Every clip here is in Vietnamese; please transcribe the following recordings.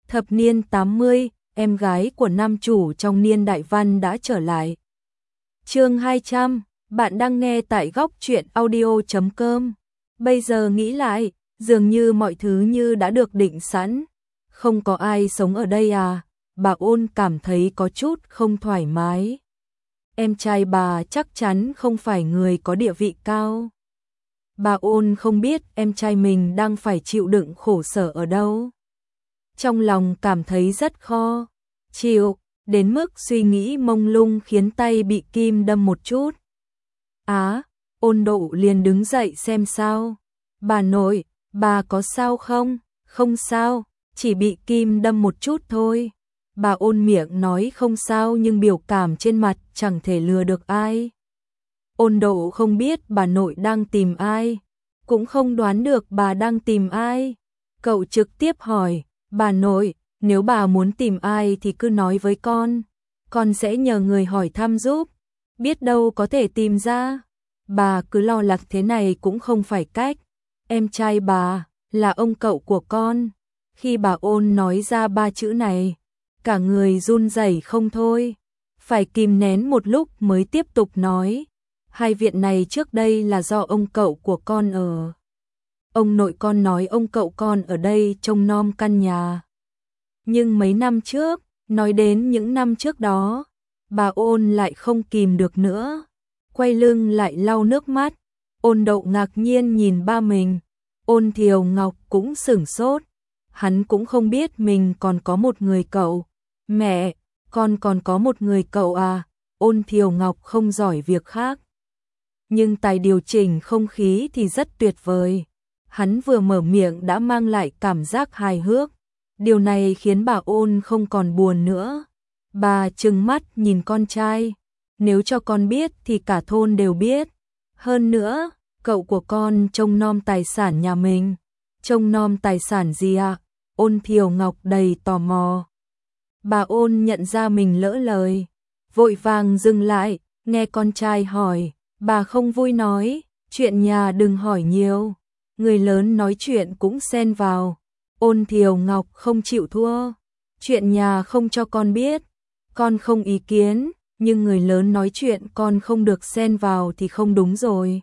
Thập niên 80, em gái của nam chủ trong niên đại văn đã trở lại. Chương 200, bạn đang nghe tại góc truyện audio.com. Bây giờ nghĩ lại, dường như mọi thứ như đã được định sẵn. Không có ai sống ở đây à? Bà Ôn cảm thấy có chút không thoải mái. Em trai bà chắc chắn không phải người có địa vị cao. Bà Ôn không biết em trai mình đang phải chịu đựng khổ sở ở đâu. Trong lòng cảm thấy rất khó chịu, đến mức suy nghĩ mông lung khiến tay bị kim đâm một chút. Ôn Độ liền đứng dậy xem sao. Bà nội, bà có sao không? Không sao, chỉ bị kim đâm một chút thôi. Bà Ôn miệng nói không sao nhưng biểu cảm trên mặt chẳng thể lừa được ai. Ôn Độ không biết bà nội đang tìm ai, cũng không đoán được bà đang tìm ai. Cậu trực tiếp hỏi, bà nội, nếu bà muốn tìm ai thì cứ nói với con sẽ nhờ người hỏi thăm giúp, biết đâu có thể tìm ra. Bà cứ lo lắng thế này cũng không phải cách. Em trai bà là ông cậu của con. Khi bà Ôn nói ra ba chữ này, cả người run rẩy không thôi, phải kìm nén một lúc mới tiếp tục nói. Hai viện này trước đây là do ông cậu của con ở. Ông nội con nói ông cậu con ở đây trông nom căn nhà. Nhưng mấy năm trước, nói đến những năm trước đó, bà Ôn lại không kìm được nữa, quay lưng lại lau nước mắt. Ôn Độ ngạc nhiên nhìn ba mình, Ôn Thiều Ngọc cũng sửng sốt, hắn cũng không biết mình còn có một người cậu. Mẹ, con còn có một người cậu à? Ôn Thiều Ngọc không giỏi việc khác, nhưng tài điều chỉnh không khí thì rất tuyệt vời. Hắn vừa mở miệng đã mang lại cảm giác hài hước. Điều này khiến bà Ôn không còn buồn nữa. Bà trừng mắt nhìn con trai. Nếu cho con biết thì cả thôn đều biết. Hơn nữa, cậu của con trông nom tài sản nhà mình. Trông nom tài sản gì ạ? Ôn Thiều Ngọc đầy tò mò. Bà Ôn nhận ra mình lỡ lời, vội vàng dừng lại, nghe con trai hỏi. Bà không vui nói, chuyện nhà đừng hỏi nhiều. Người lớn nói chuyện cũng xen vào. Ôn Thiều Ngọc không chịu thua. Chuyện nhà không cho con biết, con không ý kiến, nhưng người lớn nói chuyện con không được xen vào thì không đúng rồi.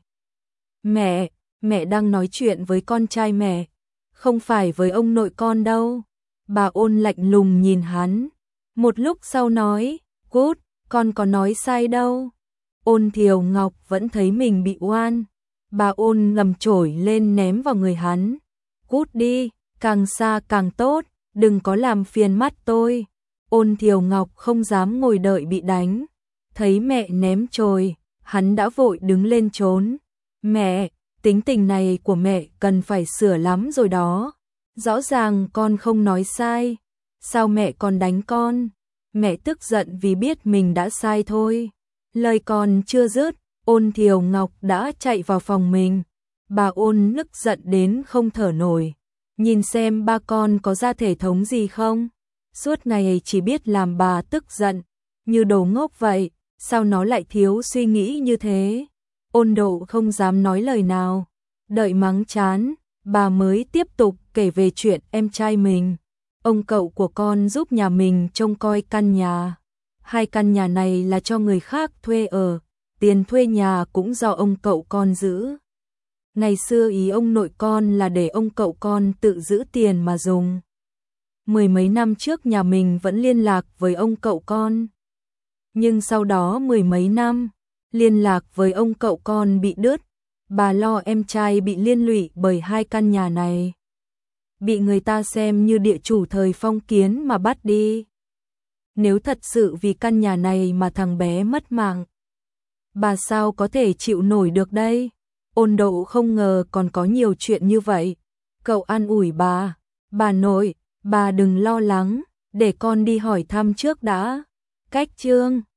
Mẹ đang nói chuyện với con trai mẹ, không phải với ông nội con đâu. Bà Ôn lạnh lùng nhìn hắn, một lúc sau nói, cút, con có nói sai đâu. Ôn Thiều Ngọc vẫn thấy mình bị oan. Bà Ôn ngầm chổi lên ném vào người hắn. Cút đi, càng xa càng tốt, đừng có làm phiền mắt tôi. Ôn Thiều Ngọc không dám ngồi đợi bị đánh. Thấy mẹ ném chổi, hắn đã vội đứng lên trốn. Mẹ, tính tình này của mẹ cần phải sửa lắm rồi đó. Rõ ràng con không nói sai, sao mẹ còn đánh con? Mẹ tức giận vì biết mình đã sai thôi. Lời còn chưa dứt, Ôn Thiều Ngọc đã chạy vào phòng mình. Bà Ôn nức giận đến không thở nổi. Nhìn xem ba con có ra thể thống gì không? Suốt ngày chỉ biết làm bà tức giận, như đồ ngốc vậy, sao nó lại thiếu suy nghĩ như thế? Ôn Độ không dám nói lời nào. Đợi mắng chán, bà mới tiếp tục kể về chuyện em trai mình. Ông cậu của con giúp nhà mình trông coi căn nhà. Hai căn nhà này là cho người khác thuê ở, tiền thuê nhà cũng do ông cậu con giữ. Ngày xưa ý ông nội con là để ông cậu con tự giữ tiền mà dùng. Mười mấy năm trước nhà mình vẫn liên lạc với ông cậu con. Nhưng sau đó mười mấy năm, liên lạc với ông cậu con bị đứt. Bà lo em trai bị liên lụy bởi hai căn nhà này. Bị người ta xem như địa chủ thời phong kiến mà bắt đi. Nếu thật sự vì căn nhà này mà thằng bé mất mạng, bà sao có thể chịu nổi được đây? Ôn Độ không ngờ còn có nhiều chuyện như vậy. Cậu an ủi bà nội, bà đừng lo lắng, để con đi hỏi thăm trước đã. Cách chương